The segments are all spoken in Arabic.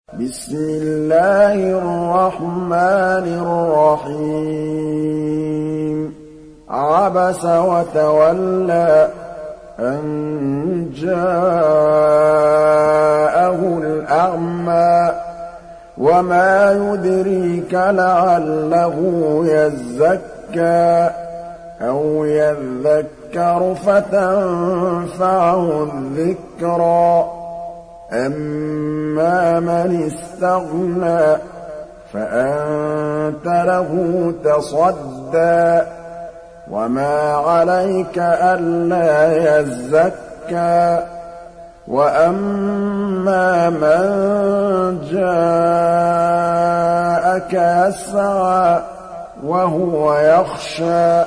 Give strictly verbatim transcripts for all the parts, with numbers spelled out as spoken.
بسم الله الرحمن الرحيم عبس وتولى أن جاءه الأعمى وما يدريك لعله يزكى أو يذكر فتنفعه الذكرى أما من استغنى فأنت له تصدى وما عليك ألا يزكى وأما من جاءك يسعى وهو يخشى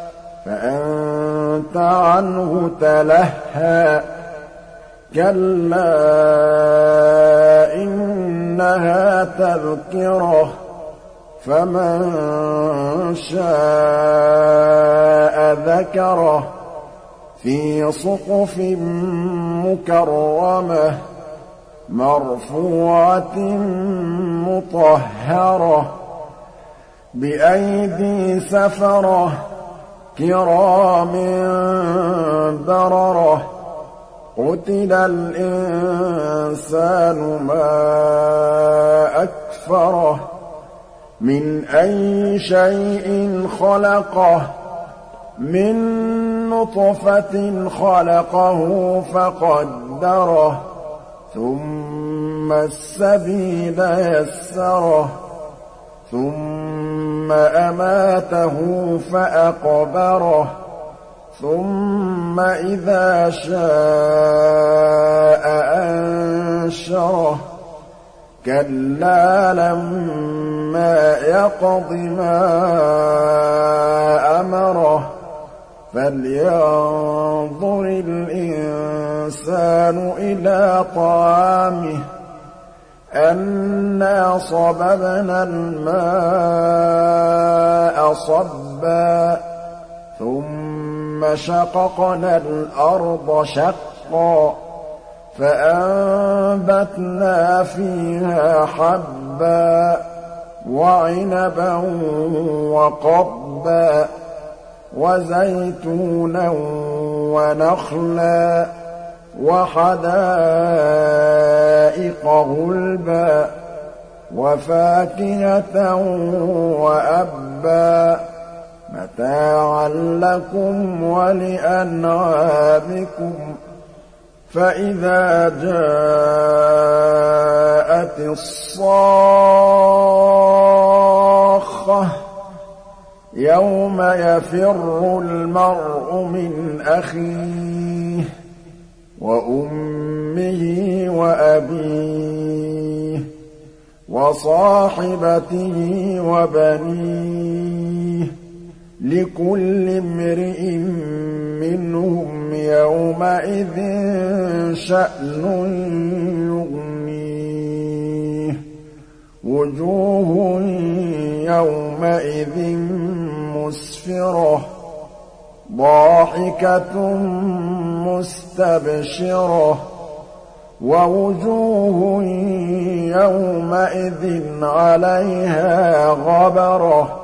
فأنت عنه تلهى كلا إنها تذكرة فمن شاء ذكره في صحف مكرمة مرفوعة مطهرة بأيدي سفرة كرام بررة قتل الإنسان ما أكفره من أي شيء خلقه من نطفة خلقه فقدره ثم السبيل يسره ثم أماته فأقبره ثم إذا شاء أنشره كلا لما يقض ما أمره فلينظر الإنسان إلى طعامه أنا صببنا الماء صبا ثم شققنا الأرض شقا فأنبتنا فيها حبا وعنبا وقضبا وزيتونا ونخلا وحدائق غلبا وفاكهة وأبا متاعا لكم ولأنعامكم فإذا جاءت الصاخة يوم يفر المرء من أخيه وأمه وأبيه وصاحبته وبنيه لكل امرئ منهم يومئذ شأن يغنيه وجوه يومئذ مسفرة ضاحكة مستبشرة ووجوه يومئذ عليها غبرة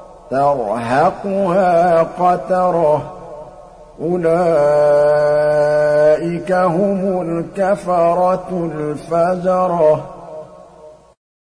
ترهقها قترة أولئك هم الكفرة الفجرة